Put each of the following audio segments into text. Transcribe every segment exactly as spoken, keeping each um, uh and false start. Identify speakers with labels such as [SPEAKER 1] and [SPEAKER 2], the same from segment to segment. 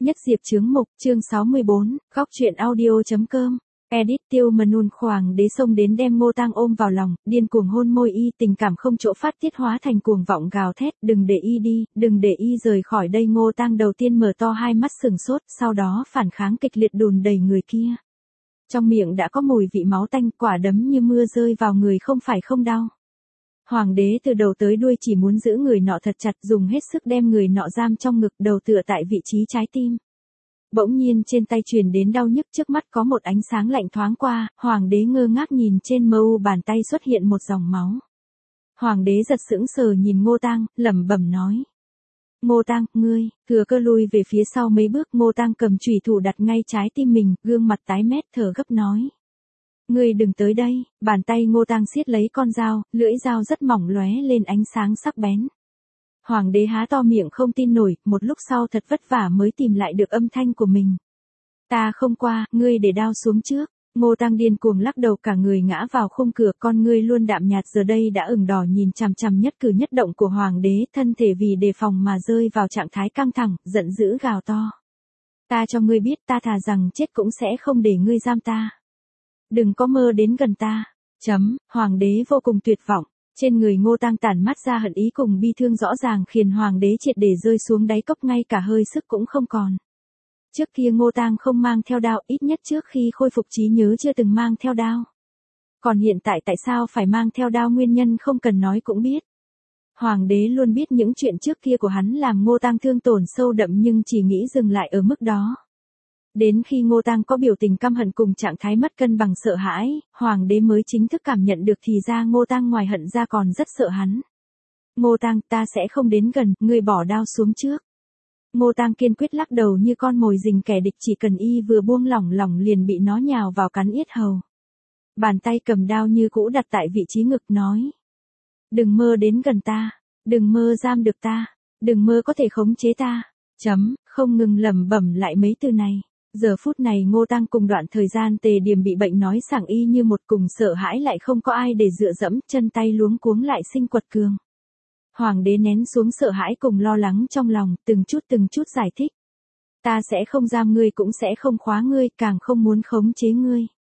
[SPEAKER 1] Nhất Diệp chướng mục, chương sáu mươi bốn, góc truyện audio chấm com. Edit Tiêu Mân Nôn Hoàng đế xông đến đem Ngô Tăng ôm vào lòng, điên cuồng hôn môi y, tình cảm không chỗ phát tiết hóa thành cuồng vọng gào thét, đừng để y đi, đừng để y rời khỏi đây. Ngô Tăng đầu tiên mở to hai mắt sừng sốt, sau đó phản kháng kịch liệt đùn đẩy người kia. Trong miệng đã có mùi vị máu tanh, quả đấm như mưa rơi vào người không phải không đau. Hoàng đế từ đầu tới đuôi chỉ muốn giữ người nọ thật chặt, dùng hết sức đem người nọ giam trong ngực, đầu tựa tại vị trí trái tim. Bỗng nhiên trên tay truyền đến đau nhức, trước mắt có một ánh sáng lạnh thoáng qua, hoàng đế ngơ ngác nhìn trên mờ u bàn tay xuất hiện một dòng máu. Hoàng đế giật sững sờ nhìn Ngô Tăng, lẩm bẩm nói: Ngô Tăng, ngươi. Thừa Cơ lui về phía sau mấy bước, Ngô Tăng cầm chùy thủ đặt ngay trái tim mình, gương mặt tái mét thở gấp nói: Ngươi đừng tới đây. Bàn tay Ngô Tăng siết lấy con dao, lưỡi dao rất mỏng lóe lên ánh sáng sắc bén. Hoàng đế há to miệng không tin nổi, một lúc sau thật vất vả mới tìm lại được âm thanh của mình. Ta không qua, ngươi để đao xuống trước. Ngô Tăng điên cuồng lắc đầu, cả người ngã vào khung cửa, con ngươi luôn đạm nhạt giờ đây đã ửng đỏ nhìn chằm chằm nhất cử nhất động của hoàng đế, thân thể vì đề phòng mà rơi vào trạng thái căng thẳng, giận dữ gào to: Ta cho ngươi biết, ta thà rằng chết cũng sẽ không để ngươi giam ta. Đừng có mơ đến gần ta. Chấm. Hoàng đế vô cùng tuyệt vọng. Trên người Ngô Tăng tản mắt ra hận ý cùng bi thương rõ ràng, khiến hoàng đế triệt để rơi xuống đáy cốc, ngay cả hơi sức cũng không còn. Trước kia Ngô Tăng không mang theo đao, ít nhất trước khi khôi phục trí nhớ chưa từng mang theo đao. Còn hiện tại tại sao phải mang theo đao, nguyên nhân không cần nói cũng biết. Hoàng đế luôn biết những chuyện trước kia của hắn làm Ngô Tăng thương tổn sâu đậm, nhưng chỉ nghĩ dừng lại ở mức đó. Đến khi Ngô Tăng có biểu tình căm hận cùng trạng thái mất cân bằng sợ hãi, hoàng đế mới chính thức cảm nhận được thì ra Ngô Tăng ngoài hận ra còn rất sợ hắn. Ngô Tăng, ta sẽ không đến gần, ngươi bỏ đao xuống trước. Ngô Tăng kiên quyết lắc đầu như con mồi rình kẻ địch, chỉ cần y vừa buông lỏng lỏng liền bị nó nhào vào cắn yết hầu. Bàn tay cầm đao như cũ đặt tại vị trí ngực, nói: Đừng mơ đến gần ta, đừng mơ giam được ta, đừng mơ có thể khống chế ta. Chấm. Không ngừng lẩm bẩm lại mấy từ này. Giờ phút này Ngô Tăng cùng đoạn thời gian Tề Điềm bị bệnh nói sảng y như một, cùng sợ hãi lại không có ai để dựa dẫm, chân tay luống cuống lại sinh quật cường. Hoàng đế nén xuống sợ hãi cùng lo lắng trong lòng, từng chút từng chút giải thích: Ta sẽ không giam ngươi, cũng sẽ không khóa ngươi, càng không muốn khống chế ngươi.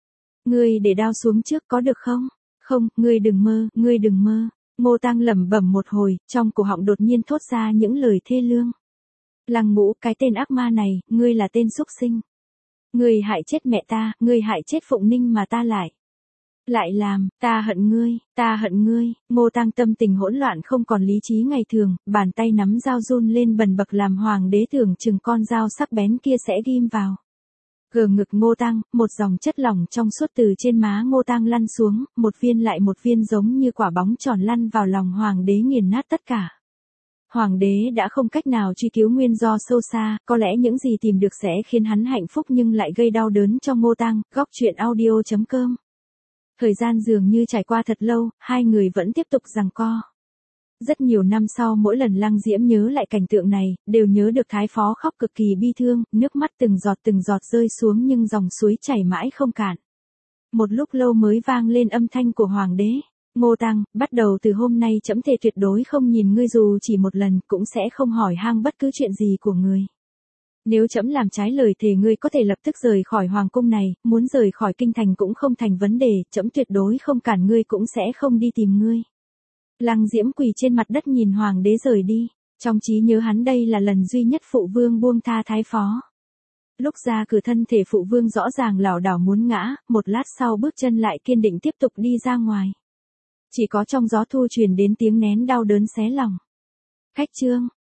[SPEAKER 1] Ngươi để đao xuống trước có được không? Không, ngươi đừng mơ, ngươi đừng mơ. Ngô Tăng lẩm bẩm một hồi, trong cổ họng đột nhiên thốt ra những lời thê lương. Lăng Ngũ, cái tên ác ma này, ngươi là tên súc sinh. Ngươi hại chết mẹ ta, ngươi hại chết Phụng Ninh mà ta lại. Lại làm, ta hận ngươi, ta hận ngươi. Ngô Tăng tâm tình hỗn loạn, không còn lý trí ngày thường, bàn tay nắm dao run lên bần bật, làm hoàng đế tưởng chừng con dao sắc bén kia sẽ ghim vào gờ ngực Ngô Tăng. Một dòng chất lỏng trong suốt từ trên má Ngô Tăng lăn xuống, một viên lại một viên giống như quả bóng tròn lăn vào lòng hoàng đế, nghiền nát tất cả. Hoàng đế đã không cách nào truy cứu nguyên do sâu xa, có lẽ những gì tìm được sẽ khiến hắn hạnh phúc nhưng lại gây đau đớn cho Ngô Tăng. Góc truyện audio chấm com. Thời gian dường như trải qua thật lâu, hai người vẫn tiếp tục giằng co. Rất nhiều năm sau, mỗi lần Lăng Diễm nhớ lại cảnh tượng này, đều nhớ được Thái Phó khóc cực kỳ bi thương, nước mắt từng giọt từng giọt rơi xuống nhưng dòng suối chảy mãi không cạn. Một lúc lâu mới vang lên âm thanh của hoàng đế: Ngô Tăng, bắt đầu từ hôm nay trẫm thề tuyệt đối không nhìn ngươi dù chỉ một lần, cũng sẽ không hỏi han bất cứ chuyện gì của ngươi. Nếu trẫm làm trái lời thề, ngươi có thể lập tức rời khỏi hoàng cung này, muốn rời khỏi kinh thành cũng không thành vấn đề, trẫm tuyệt đối không cản ngươi, cũng sẽ không đi tìm ngươi. Lăng Diễm quỳ trên mặt đất nhìn hoàng đế rời đi, trong trí nhớ hắn đây là lần duy nhất phụ vương buông tha Thái Phó. Lúc ra cửa thân thể phụ vương rõ ràng lảo đảo muốn ngã, một lát sau bước chân lại kiên định tiếp tục đi ra ngoài. Chỉ có trong gió thu truyền đến tiếng nén đau đớn xé lòng. Khách trương,